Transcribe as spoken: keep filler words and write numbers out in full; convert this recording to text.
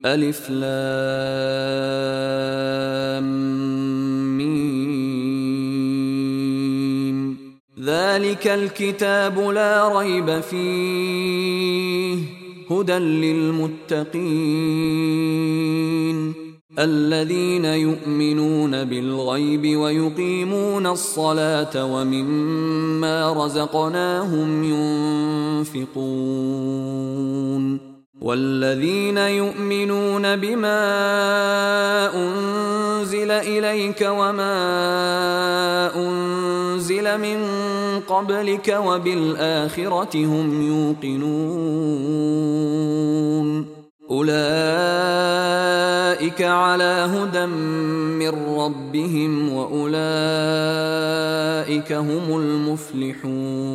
ألف لام ميم. ذلك الكتاب لا ريب فيه هدى للمتقين الذين يؤمنون بالغيب ويقيمون الصلاة ومما رزقناهم ينفقون والذين يؤمنون بما أنزل إليك وما أنزل من قبلك وبالآخرة هم يوقنون أولئك على هدى من ربهم وأولئك هم المفلحون.